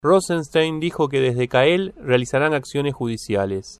Rosenstein dijo que desde Cael realizarán acciones judiciales.